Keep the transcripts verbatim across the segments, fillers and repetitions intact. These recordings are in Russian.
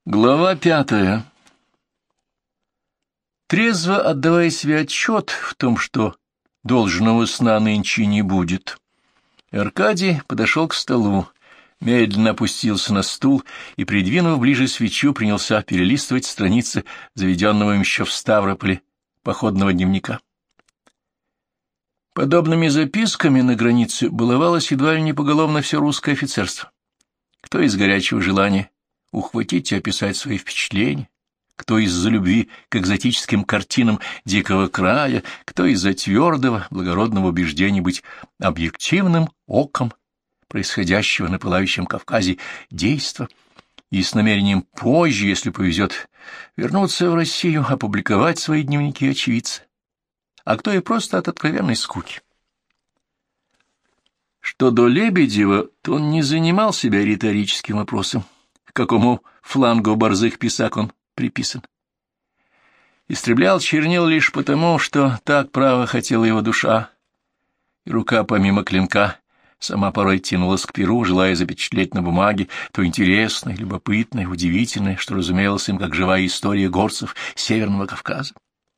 Глава пятая. Трезво отдавая себе отчет в том, что должного сна нынче не будет, Аркадий подошел к столу, медленно опустился на стул и, придвинув ближе свечу, принялся перелистывать страницы заведенного им еще в Ставрополе походного дневника. Подобными записками на границе баловалось едва ли не поголовно все русское офицерство. Кто из горячего желания ухватить и описать свои впечатления, кто из-за любви к экзотическим картинам дикого края, кто из-за твердого, благородного убеждения быть объективным оком происходящего на пылающем Кавказе действа и с намерением позже, если повезет, вернуться в Россию, опубликовать свои дневники очевидца, а кто и просто от откровенной скуки. Что до Лебедева, то он не занимал себя риторическим вопросом, к какому флангу борзых писак он приписан. Истреблял чернил лишь потому, что так право хотела его душа, и рука помимо клинка сама порой тянулась к перу, желая запечатлеть на бумаге то интересное, любопытное, удивительное, что разумелось им как живая история горцев Северного Кавказа.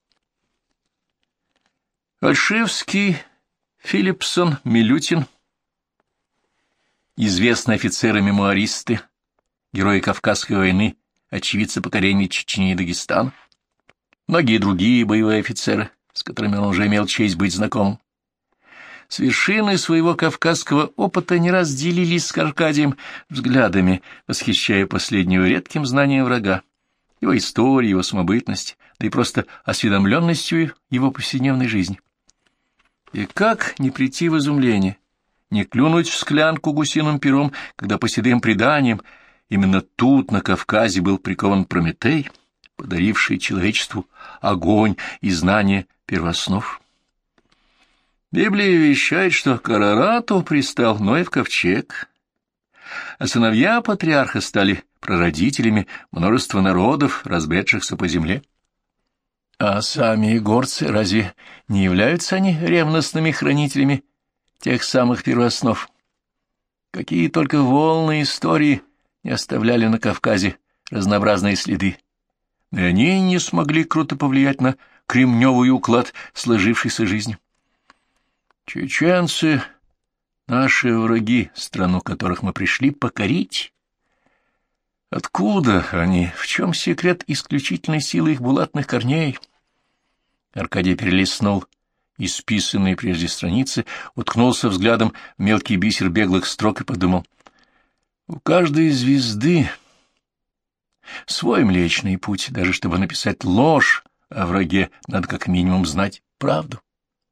Ольшевский, Филипсон, Милютин, известные офицеры-мемуаристы, герои Кавказской войны, очевидцы покорения Чечни и Дагестана, многие другие боевые офицеры, с которыми он уже имел честь быть знакомым. С вершины своего кавказского опыта не раз делились с Аркадием взглядами, восхищая последнего редким знанием врага, его историей, его самобытности, да и просто осведомленностью его повседневной жизни. И как не прийти в изумление, не клюнуть в склянку гусиным пером, когда по седым преданиям именно тут, на Кавказе, был прикован Прометей, подаривший человечеству огонь и знание первооснов. Библия вещает, что к Арарату пристал Ной в ковчег, а сыновья патриарха стали прародителями множества народов, разбредшихся по земле. А сами горцы, разве не являются они ревностными хранителями тех самых первооснов? Какие только волны истории не оставляли на Кавказе разнообразные следы, и они не смогли круто повлиять на кремневый уклад сложившейся жизни. Чеченцы — наши враги, страну которых мы пришли покорить. Откуда они? В чем секрет исключительной силы их булатных корней? Аркадий перелистнул исписанные прежде страницы, уткнулся взглядом в мелкий бисер беглых строк и подумал: у каждой звезды свой Млечный Путь, даже чтобы написать ложь о враге, надо как минимум знать правду.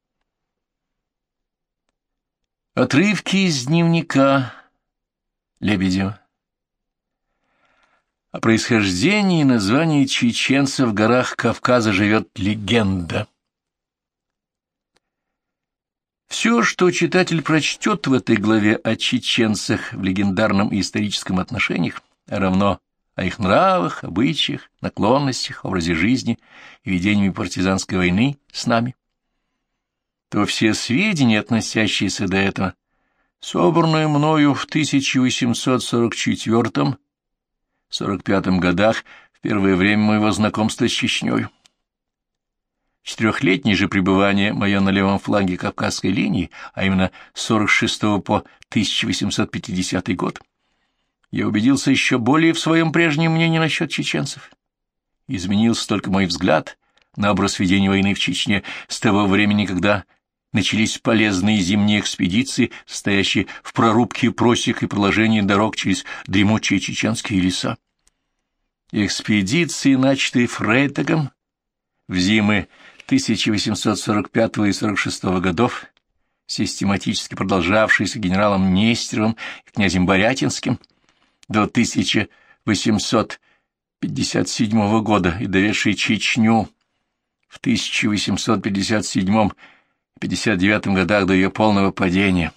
Отрывки из дневника Лебедева. О происхождении и названии чеченцев в горах Кавказа живет легенда. Все, что читатель прочтет в этой главе о чеченцах в легендарном и историческом отношениях, а равно о их нравах, обычаях, наклонностях, образе жизни и ведении партизанской войны с нами, то все сведения, относящиеся до этого, собранные мною в тысяча восемьсот сорок четвёртом — сорок пятом годах, в первое время моего знакомства с Чечнёю. Четырехлетнее же пребывание мое на левом фланге Кавказской линии, а именно с сорок шестого по тысяча восемьсот пятидесятый год, я убедился еще более в своем прежнем мнении насчет чеченцев. Изменился только мой взгляд на образ ведения войны в Чечне с того времени, когда начались полезные зимние экспедиции, состоящие в прорубке просек и проложении дорог через дремучие чеченские леса. Экспедиции, начатые Фрейтагом в зимы тысяча восемьсот сорок пятого и сорок шестого годов, систематически продолжавшиеся генералом Нестеровым и князем Борятинским до тысяча восемьсот пятьдесят седьмого года и доведшие Чечню в тысяча восемьсот пятьдесят седьмом — пятьдесят девятом годах до ее полного падения.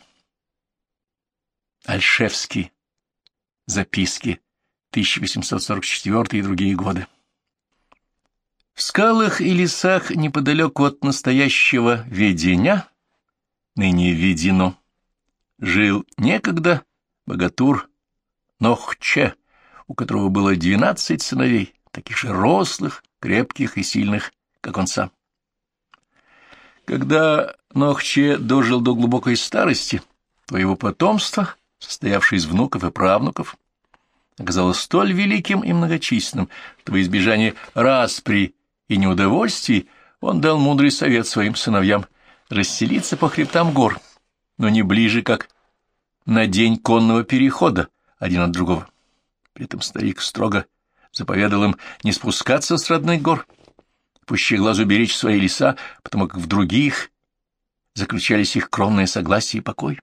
Ольшевский. Записки. тысяча восемьсот сорок четвёртый и другие годы. В скалах и лесах неподалеку от настоящего Веденя, ныне Ведино, жил некогда богатур Нохче, у которого было двенадцать сыновей, таких же рослых, крепких и сильных, как он сам. Когда Нохче дожил до глубокой старости, то его потомство, состоявшее из внуков и правнуков, оказалось столь великим и многочисленным, что во избежание распри и неудовольствий он дал мудрый совет своим сыновьям расселиться по хребтам гор, но не ближе, как на день конного перехода один от другого. При этом старик строго заповедал им не спускаться с родных гор, пуще глазу беречь свои леса, потому как в других заключались их кровное согласие и покой.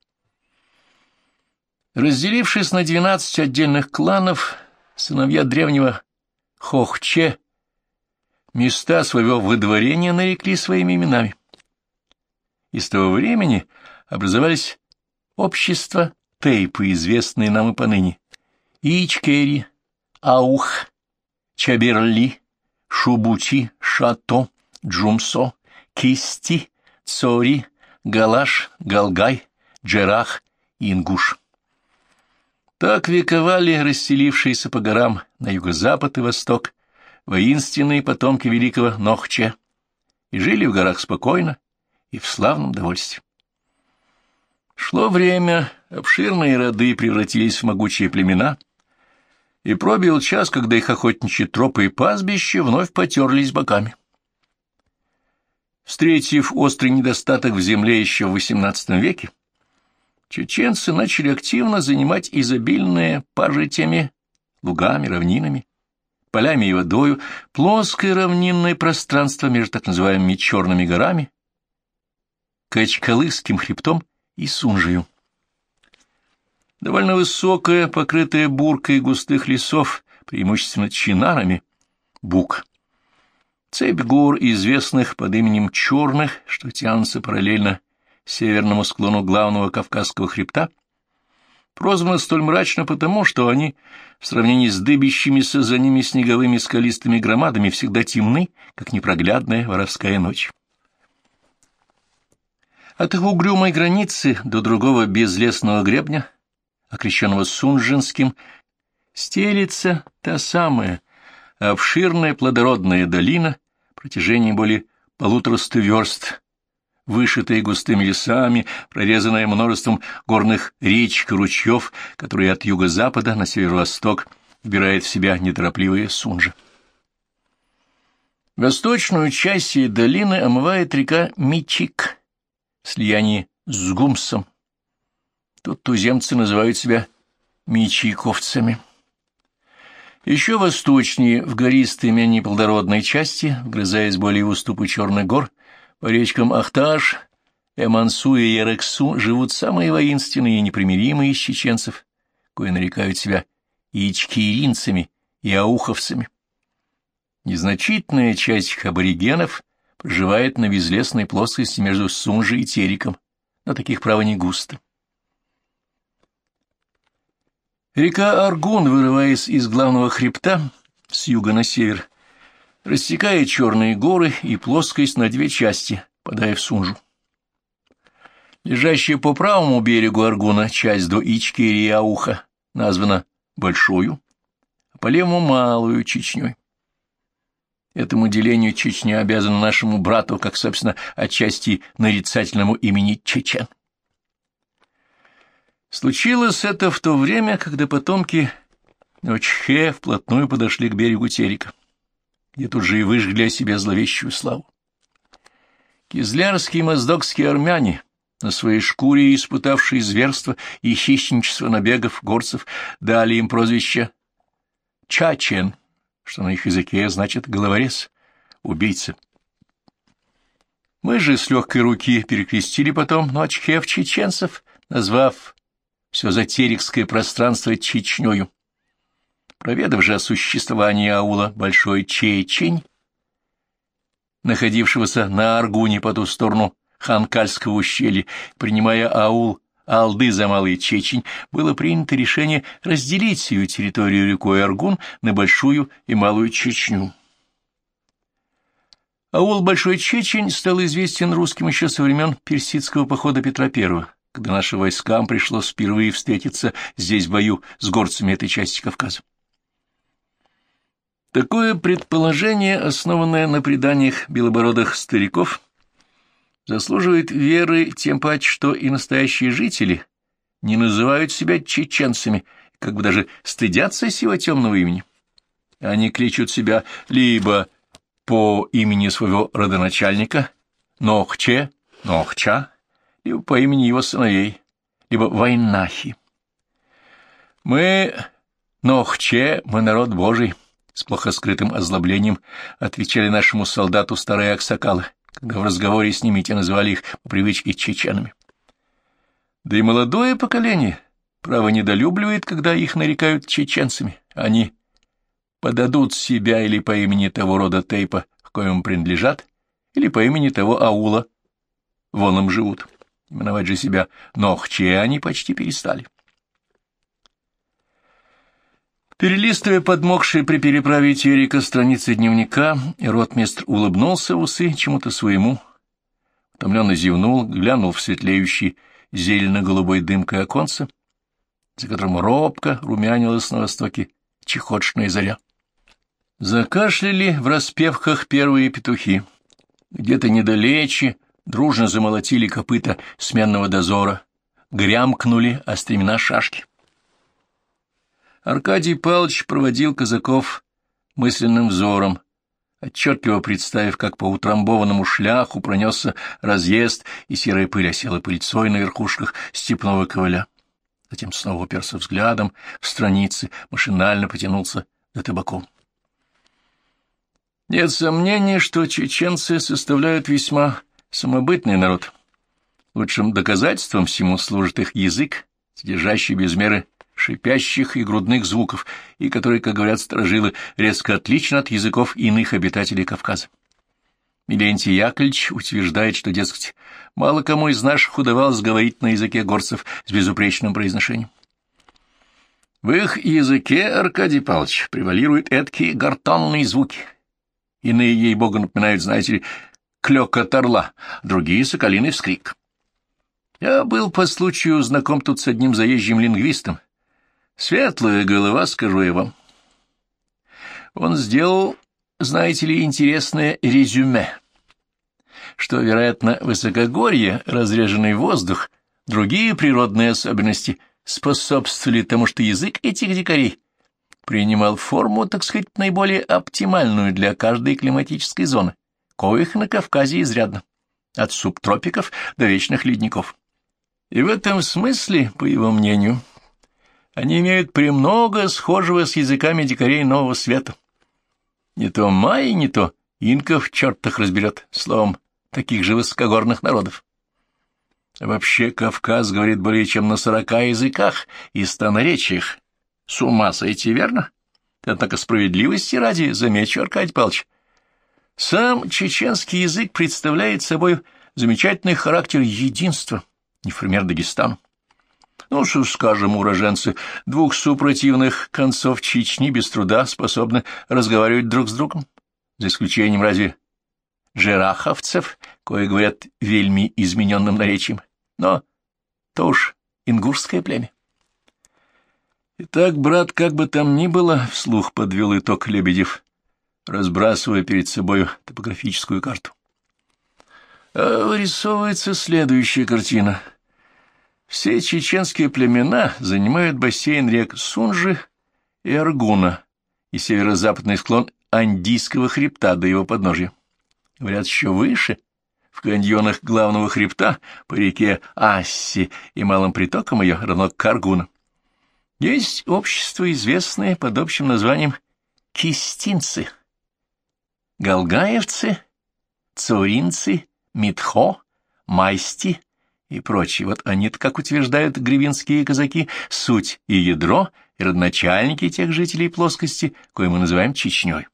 Разделившись на двенадцать отдельных кланов, сыновья древнего Хохче места своего выдворения нарекли своими именами. И с того времени образовались общества Тейпы, известные нам и поныне: Ичкери, Аух, Чаберли, Шубучи, Шато, Джумсо, Кисти, Цори, Галаш, Галгай, Джерах и Ингуш. Так вековали расселившиеся по горам на юго-запад и восток воинственные потомки великого Нохче и жили в горах спокойно и в славном довольстве. Шло время, обширные роды превратились в могучие племена, и пробил час, когда их охотничьи тропы и пастбища вновь потерлись боками. Встретив острый недостаток в земле еще в восемнадцатом веке, чеченцы начали активно занимать изобильные пажитями, лугами, равнинами, полями и водою плоское равнинное пространство между так называемыми Черными горами, Качкалыским хребтом и Сунжию. Довольно высокая, покрытая буркой густых лесов, преимущественно чинарами, бук. Цепь гор, известных под именем Черных, что тянутся параллельно северному склону главного Кавказского хребта, прозваны столь мрачно потому, что они, в сравнении с дыбящимися за ними снеговыми скалистыми громадами, всегда темны, как непроглядная воровская ночь. От их угрюмой границы до другого безлесного гребня, окрещенного Сунжинским, стелится та самая обширная плодородная долина протяжением более полутораста верст, вышитая густыми лесами, прорезанная множеством горных речек и ручьев, которые от юго-запада на северо-восток вбирает в себя неторопливая Сунжа. Восточную часть сей долины омывает река Мичик, в слиянии с Гумсом. Тут туземцы называют себя мичиковцами. Еще восточнее, в гористой, менее плодородной части, вгрызаясь более в уступы Черных гор, по речкам Ахташ, Эмансу и Ерексу живут самые воинственные и непримиримые из чеченцев, кои нарекают себя ичкиринцами и ауховцами. Незначительная часть аборигенов проживает на безлесной плоскости между Сунжей и Териком, но таких, право, не густо. Река Аргун, вырываясь из главного хребта с юга на север, рассекает Черные горы и плоскость на две части, впадая в Сунжу. Лежащая по правому берегу Аргуна часть до Ичкери и Ауха названа Большою, а по левому — Малую Чечней. Этому делению Чечня обязана нашему брату, как, собственно, отчасти нарицательному имени Чечен. Случилось это в то время, когда потомки Ночхе вплотную подошли к берегу Терека, где тут же и выжгли о себе зловещую славу. Кизлярские и моздокские армяне, на своей шкуре испытавшие зверство и хищничество набегов горцев, дали им прозвище Чачен, что на их языке значит головорез, убийца. Мы же с легкой руки перекрестили потом Ночхев чеченцев, назвав все затерикское пространство Чечнёю. Проведав же о существовании аула Большой Чечень, находившегося на Аргуне по ту сторону Ханкальского ущелья, принимая аул Алды за Малый Чечень, было принято решение разделить сию территорию рекой Аргун на Большую и Малую Чечню. Аул Большой Чечень стал известен русским еще со времен персидского похода Петра Первого, когда нашим войскам пришлось впервые встретиться здесь в бою с горцами этой части Кавказа. Такое предположение, основанное на преданиях белобородых стариков, заслуживает веры тем паче, что и настоящие жители не называют себя чеченцами, как бы даже стыдятся сего темного имени. Они кличут себя либо по имени своего родоначальника Нохче, Нохча, либо по имени его сыновей, либо Вайнахи. Мы Нохче, мы народ Божий, с плохо скрытым озлоблением отвечали нашему солдату старые аксакалы, когда в разговоре с ними те называли их по привычке чеченами. Да и молодое поколение, право, недолюбливает, когда их нарекают чеченцами. Они подадут себя или по имени того рода тейпа, к коему принадлежат, или по имени того аула, вон им живут. Именовать же себя Нохче они почти перестали. Перелистывая подмокшие при переправе Терека страницы дневника, ротмистр улыбнулся в усы чему-то своему, утомленно зевнул, глянул в светлеющий зелено-голубой дымкой оконце, за которым робко румянилась на востоке чехотшная заря. Закашляли в распевках первые петухи. Где-то недалече дружно замолотили копыта сменного дозора, грямкнули о стремена шашки. Аркадий Павлович проводил казаков мысленным взором, отчетливо представив, как по утрамбованному шляху пронесся разъезд, и серая пыль осела пыльцой на верхушках степного ковыля. Затем снова уперся взглядом в страницы, машинально потянулся за табаком. Нет сомнений, что чеченцы составляют весьма самобытный народ. Лучшим доказательством всему служит их язык, содержащий без меры шипящих и грудных звуков, и который, как говорят старожилы, резко отличен от языков иных обитателей Кавказа. Милентий Яковлевич утверждает, что, дескать, мало кому из наших удавалось говорить на языке горцев с безупречным произношением. В их языке, Аркадий Павлович, превалируют эдакие гортанные звуки. Иные, ей-богу, напоминают, знаете ли, клёкот орла, другие — соколиный вскрик. Я был по случаю знаком тут с одним заезжим лингвистом. Светлая голова, скажу я вам. Он сделал, знаете ли, интересное резюме, что, вероятно, высокогорье, разреженный воздух, другие природные особенности способствовали тому, что язык этих дикарей принимал форму, так сказать, наиболее оптимальную для каждой климатической зоны, коих на Кавказе изрядно, от субтропиков до вечных ледников. И в этом смысле, по его мнению, они имеют премного схожего с языками дикарей Нового Света. Не то майя, не то инков черт их разберет, словом, таких же высокогорных народов. А вообще Кавказ говорит более чем на сорока языках и ста наречиях. С ума сойти, верно? Однако справедливости ради, замечу, Аркадий Павлович, сам чеченский язык представляет собой замечательный характер единства, не в пример Дагестану. Ну, что скажем, уроженцы двух супротивных концов Чечни без труда способны разговаривать друг с другом, за исключением разве джераховцев, кои говорят вельми измененным наречием, но то уж ингушское племя. Итак, брат, как бы там ни было, вслух подвел итог Лебедев, разбрасывая перед собой топографическую карту. А вырисовывается следующая картина. Все чеченские племена занимают бассейн рек Сунжи и Аргуна и северо-западный склон Андийского хребта до его подножья. Говорят, еще выше, в каньонах главного хребта, по реке Асси и малым притокам ее, равно к Аргуна, есть общество, известное под общим названием кистинцы, галгаевцы, цауринцы, митхо, майсти и прочие. Вот они-то, как утверждают гривинские казаки, суть и ядро, и родоначальники тех жителей плоскости, кое мы называем Чечней.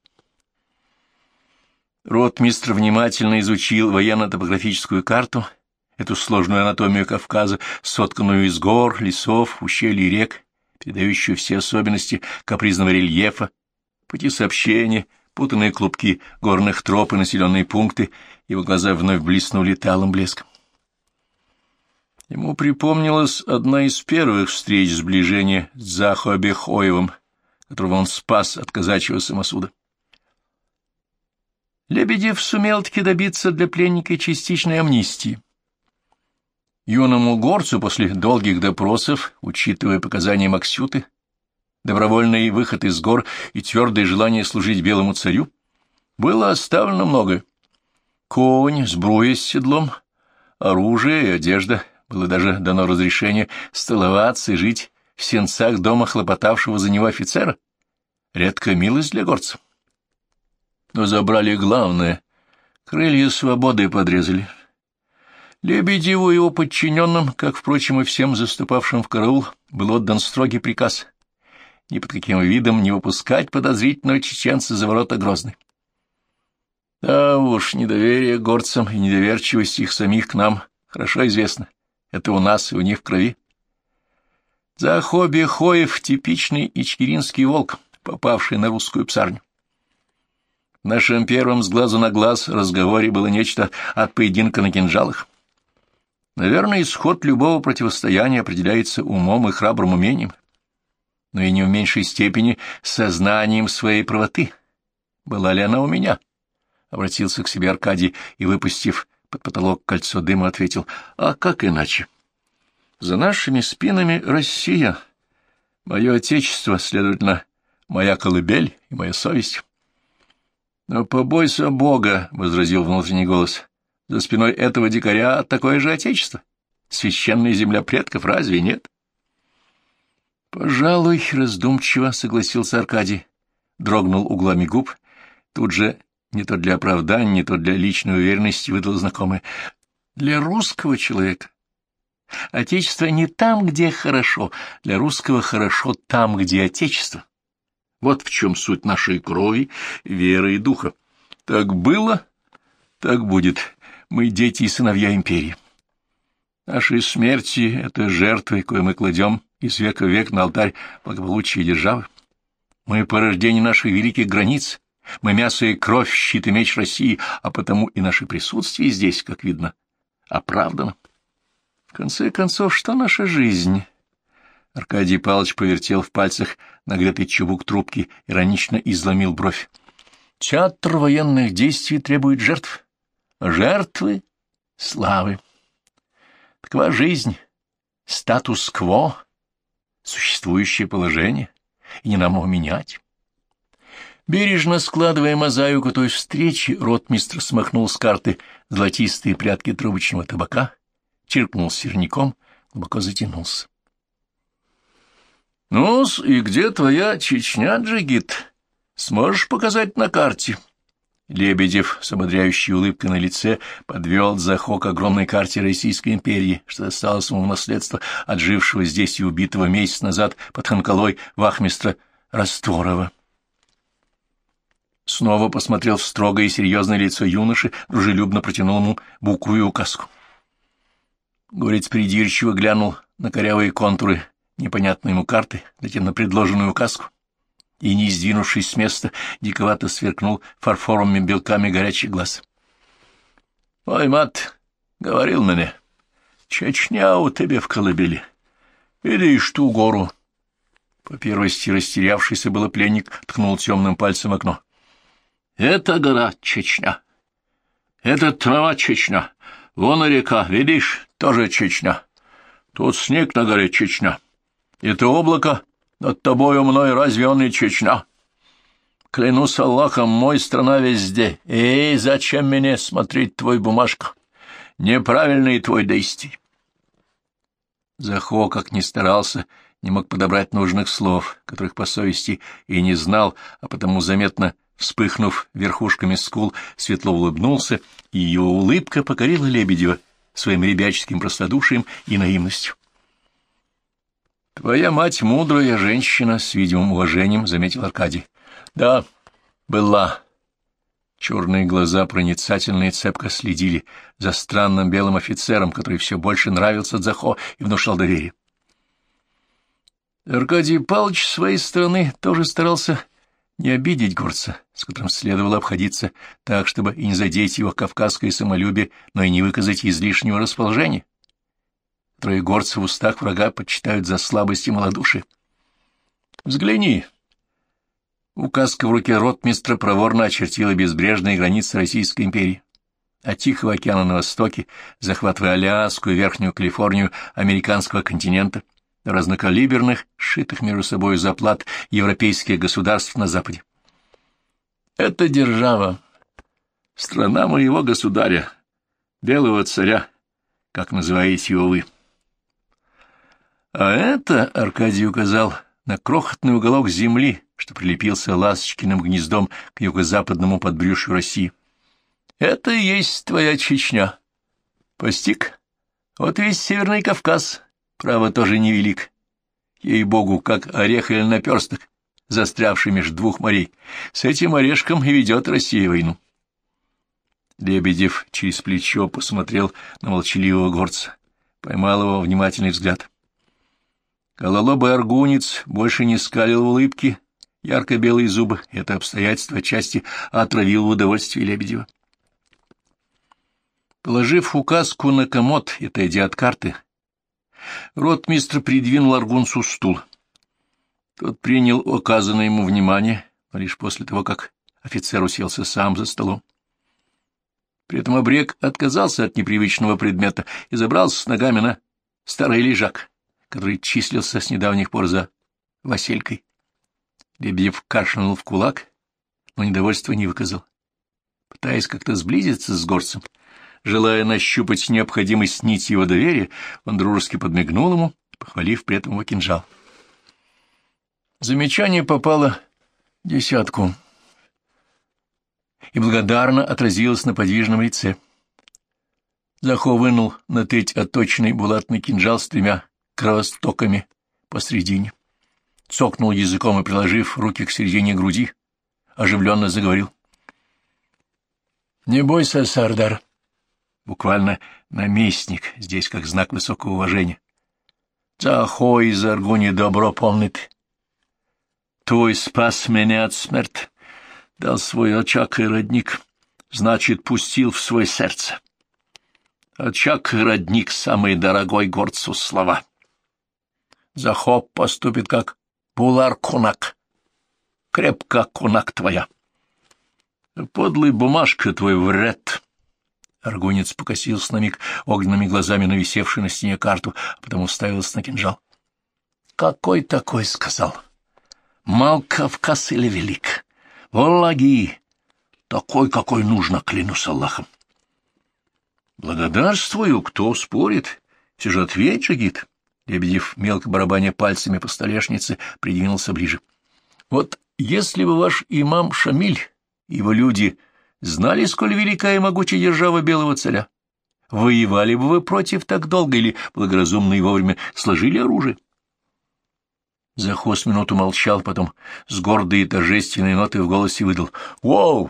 Ротмистр внимательно изучил военно-топографическую карту, эту сложную анатомию Кавказа, сотканную из гор, лесов, ущелий и рек, передающую все особенности капризного рельефа, пути сообщения, путанные клубки горных троп и населенные пункты. Его глаза вновь блеснули талым блеском. Ему припомнилась одна из первых встреч сближения с Захо Бехоевым, которого он спас от казачьего самосуда. Лебедев сумел-таки добиться для пленника частичной амнистии. Юному горцу после долгих допросов, учитывая показания Максюты, добровольный выход из гор и твердое желание служить белому царю, было оставлено многое. Конь, сбруя с седлом, оружие и одежда. Было даже дано разрешение столоваться и жить в сенцах дома хлопотавшего за него офицера. Редкая милость для горца. Но забрали главное — крылья свободы подрезали. Лебедеву и его подчиненным, как, впрочем, и всем заступавшим в караул, был отдан строгий приказ ни под каким видом не выпускать подозрительного чеченца за ворота Грозной. Да уж, недоверие к горцам и недоверчивость их самих к нам хорошо известно. Это у нас и у них в крови. Захо Бехоев — типичный ичкеринский волк, попавший на русскую псарню. В нашем первом с глазу на глаз разговоре было нечто от поединка на кинжалах. Наверное, исход любого противостояния определяется умом и храбрым умением, но и не в меньшей степени сознанием своей правоты. Была ли она у меня? Обратился к себе Аркадий и, выпустив под потолок кольцо дыма, ответил: а как иначе? За нашими спинами Россия, мое отечество, следовательно, моя колыбель и моя совесть. Но побойся Бога, — возразил внутренний голос, — за спиной этого дикаря такое же отечество. Священная земля предков, разве нет? Пожалуй, раздумчиво согласился Аркадий, дрогнул углами губ, тут же не то для оправдания, не то для личной уверенности выдал знакомое: для русского человека отечество не там, где хорошо, для русского хорошо там, где отечество. Вот в чем суть нашей крови, веры и духа. Так было, так будет. Мы дети и сыновья империи. Наши смерти — это жертвы, кое мы кладем из века в век на алтарь благополучия державы. Мы порождение наших великих границ, мы мясо и кровь, щит и меч России, а потому и наше присутствие здесь, как видно, оправдано. В конце концов, что наша жизнь? Аркадий Павлович повертел в пальцах нагретый чубук трубки, иронично изломил бровь. Театр военных действий требует жертв. Жертвы — славы. Такова жизнь, статус-кво, существующее положение, и не нам его менять. Бережно складывая мозаику той встречи, ротмистр смахнул с карты золотистые прядки трубочного табака, чиркнул сирником, глубоко затянулся. — Ну-с, и где твоя Чечня, Джигит? Сможешь показать на карте? Лебедев с ободряющей улыбкой на лице подвел Захо к огромной карте Российской империи, что досталось ему в наследство от жившего здесь и убитого месяц назад под Ханкалой вахмистра Растворова. Снова посмотрел в строгое и серьезное лицо юноши, дружелюбно протянул ему букву и указку. Горец придирчиво глянул на корявые контуры непонятной ему карты, затем на предложенную указку, и, не сдвинувшись с места, диковато сверкнул фарфоровыми белками горячий глаз. — Ой, мат, говорил мне, Чечня у тебя в колыбели. Видишь ту гору? По первости растерявшийся было пленник ткнул темным пальцем в окно. — Это гора Чечня. Это трава Чечня. Вон и река, видишь, тоже Чечня. Тут снег на горе Чечня. Это облако над тобою мной, разве он и Чечня? Клянусь Аллахом, мой страна везде. Эй, зачем мне смотреть твой бумажка? Неправильный твой действий. Захо, как ни старался, не мог подобрать нужных слов, которых по совести и не знал, а потому, заметно вспыхнув верхушками скул, светло улыбнулся, и его улыбка покорила Лебедева своим ребяческим простодушием и наивностью. — Твоя мать мудрая женщина, — с видимым уважением заметил Аркадий. — Да, была. Черные глаза проницательно и цепко следили за странным белым офицером, который все больше нравился Захо и внушал доверие. Аркадий Павлович с своей стороны тоже старался не обидеть горца, с которым следовало обходиться так, чтобы и не задеть его кавказское самолюбие, но и не выказать излишнего расположения, которое горцы в устах врага почитают за слабость и малодушие. Взгляни. Указка в руке ротмистра проворно очертила безбрежные границы Российской империи. От Тихого океана на востоке, захватывая Аляску и Верхнюю Калифорнию американского континента, до разнокалиберных, сшитых между собой заплат европейских государств на западе. Это держава, страна моего государя, белого царя, как называете его вы. А это, Аркадий указал на крохотный уголок земли, что прилепился ласточкиным гнездом к юго-западному подбрюшью России. Это и есть твоя Чечня. Постиг? Вот весь Северный Кавказ, право, тоже невелик. Ей-богу, как орех или наперсток, застрявший между двух морей. С этим орешком и ведет Россия войну. Лебедев через плечо посмотрел на молчаливого горца, поймал его внимательный взгляд. Гололобый аргунец больше не скалил улыбки, ярко-белые зубы. Это обстоятельство отчасти отравило удовольствие Лебедева. Положив указку на комод и отойдя от карты, ротмистр придвинул аргунцу стул. Тот принял оказанное ему внимание, но лишь после того, как офицер уселся сам за столом. При этом обрек отказался от непривычного предмета и забрался с ногами на старый лежак, который числился с недавних пор за Василькой. Лебедев кашлянул в кулак, но недовольства не выказал. Пытаясь как-то сблизиться с горцем, желая нащупать необходимость нити его доверия, он дружески подмигнул ему, похвалив при этом его кинжал. Замечание попало в десятку и благодарно отразилось на подвижном лице. Захо вынул на треть отточенный булатный кинжал с тремя кровостоками посредине, цокнул языком и, приложив руки к середине груди, оживленно заговорил. — Не бойся, Сардар. Буквально наместник, здесь как знак высокого уважения. Захо из Аргуни добро помнит. Твой спас меня от смерти, дал свой очаг и родник, значит, пустил в свое сердце. Очаг и родник — самый дорогой горцу слова. Захо поступит как булар-кунак, крепко кунак твоя. Подлый бумажка твой вред. Аргунец покосился на миг огненными глазами на висевшую на стене карту, а потом уставился на кинжал. — Какой такой? — сказал. — Мал Кавказ или велик? Валаги! Такой, какой нужно, клянусь Аллахом. — Благодарствую, кто спорит? Все же ответь, Джигит. Лебедев, мелко барабаня пальцами по столешнице, придвинулся ближе. — Вот если бы ваш имам Шамиль, его люди, знали, сколь велика и могучая держава белого царя, воевали бы вы против так долго или благоразумно и вовремя сложили оружие? Захо с минуту молчал, потом с гордой и торжественной нотой в голосе выдал. — Воу!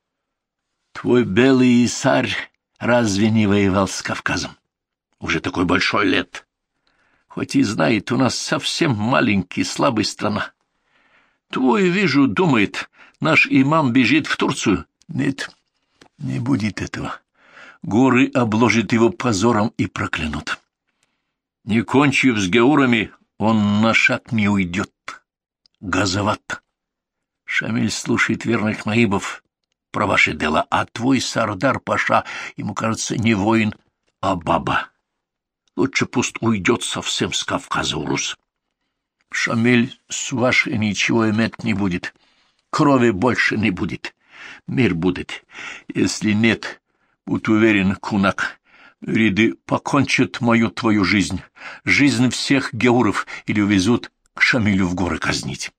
Твой белый царь разве не воевал с Кавказом? Уже такой большой лет. Хоть и знает, у нас совсем маленький, слабая страна. Твой, вижу, думает, наш имам бежит в Турцию. Нет, не будет этого. Горы обложат его позором и проклянут. Не кончив с геурами, он на шаг не уйдет. Газоват. Шамиль слушает верных наибов про ваши дела, а твой Сардар-паша, ему кажется, не воин, а баба. Лучше пусть уйдет совсем с Кавказа урус. Шамиль с вашей ничего иметь не будет, крови больше не будет. Мир будет. Если нет, будь уверен, кунак, ряды покончат мою твою жизнь, жизнь всех геуров, или увезут к Шамилю в горы казнить.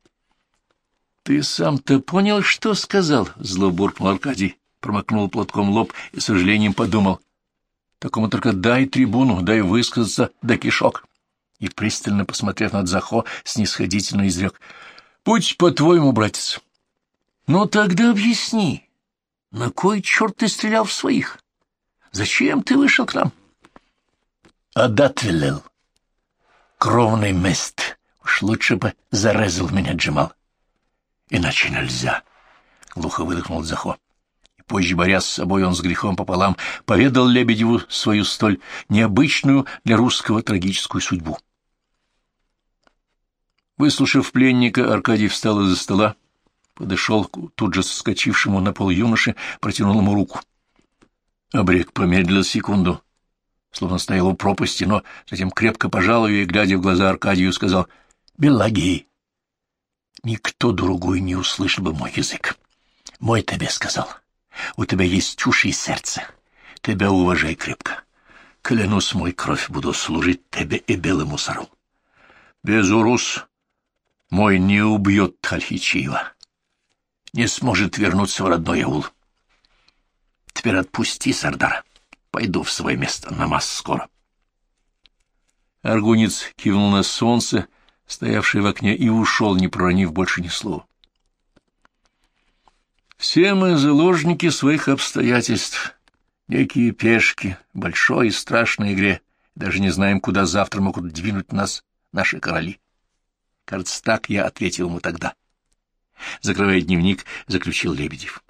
— Ты сам-то понял, что сказал? — зло буркнул Аркадий, промокнул платком лоб и с сожалением подумал. — Такому только дай трибуну, дай высказаться до кишок. И, пристально посмотрев на Захо, снисходительно изрек. — Будь по-твоему, братец. — Ну тогда объясни, на кой черт ты стрелял в своих? Зачем ты вышел к нам? — Адат велел. Кровный мест. Уж лучше бы зарезал меня Джамал. Иначе нельзя, — глухо выдохнул Захо. И позже, борясь с собой, он с грехом пополам поведал Лебедеву свою столь необычную для русского трагическую судьбу. Выслушав пленника, Аркадий встал из-за стола, подошел к тут же соскочившему на пол юноше, протянул ему руку. Абрек помедлил секунду, словно стоял у пропасти, но затем крепко пожал ее и, глядя в глаза Аркадию, сказал: «Белаги, никто другой не услышал бы мой язык. Мой тебе сказал. У тебя есть уши и сердце. Тебя уважай крепко. Клянусь, мой кровь буду служить тебе и белому цару. Безурус мой не убьет Тхальхичиева, не сможет вернуться в родной аул. Теперь отпусти, Сардара. Пойду в свое место, намаз скоро». Аргунец кивнул на солнце, стоявшее в окне, и ушел, не проронив больше ни слова. Все мы заложники своих обстоятельств, некие пешки в большой и страшной игре, даже не знаем, куда завтра могут двинуть нас наши короли. Кажется, так я ответил ему тогда. Закрывая дневник, заключил Лебедев.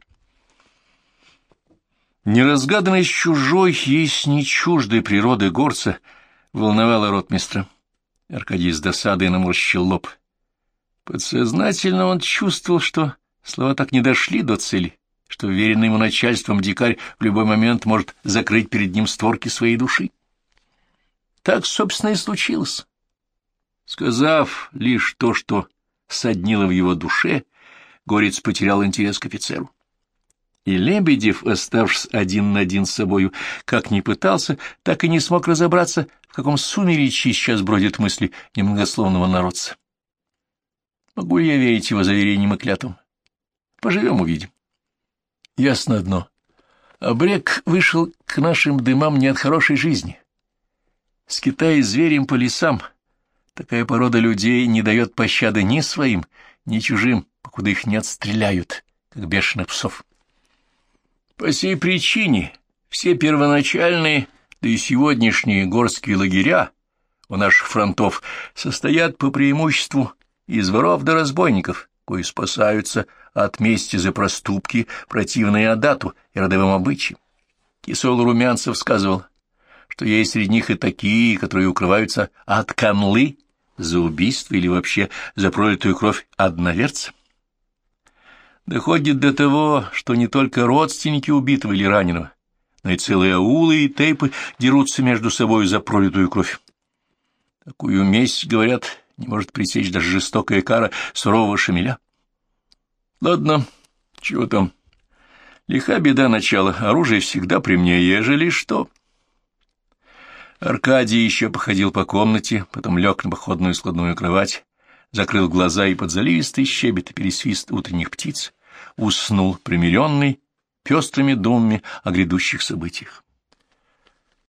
Неразгаданность чужой, есть не чуждой природы горца, волновала ротмистра. Аркадий с досадой наморщил лоб. Подсознательно он чувствовал, что слова так не дошли до цели, что веренный ему начальством дикарь в любой момент может закрыть перед ним створки своей души. Так, собственно, и случилось. Сказав лишь то, что соднило в его душе, горец потерял интерес к офицеру. И Лебедев, оставшись один на один с собою, как ни пытался, так и не смог разобраться, в каком сумеречье сейчас бродят мысли немногословного народца. Могу ли я верить его заверениям и клятвам? Поживем — увидим. Ясно одно. Абрек вышел к нашим дымам не от хорошей жизни. Скитаясь зверем по лесам, такая порода людей не дает пощады ни своим, ни чужим, покуда их не отстреляют, как бешеных псов. По сей причине все первоначальные, да и сегодняшние горские лагеря у наших фронтов состоят по преимуществу из воров да разбойников, кои спасаются от мести за проступки, противные адату и родовым обычаям. Кисол Румянцев сказывал, что есть среди них и такие, которые укрываются от канлы за убийство или вообще за пролитую кровь одноверца. Доходит до того, что не только родственники убитого или раненого, но и целые аулы и тейпы дерутся между собой за пролитую кровь. Такую месть, говорят, не может пресечь даже жестокая кара сурового шамиля. Ладно, чего там? Лиха беда начала, оружие всегда при мне, ежели что. Аркадий еще походил по комнате, потом лег на походную складную кровать, закрыл глаза и под заливистый щебет и пересвист утренних птиц уснул, примиренный пестрыми думами о грядущих событиях.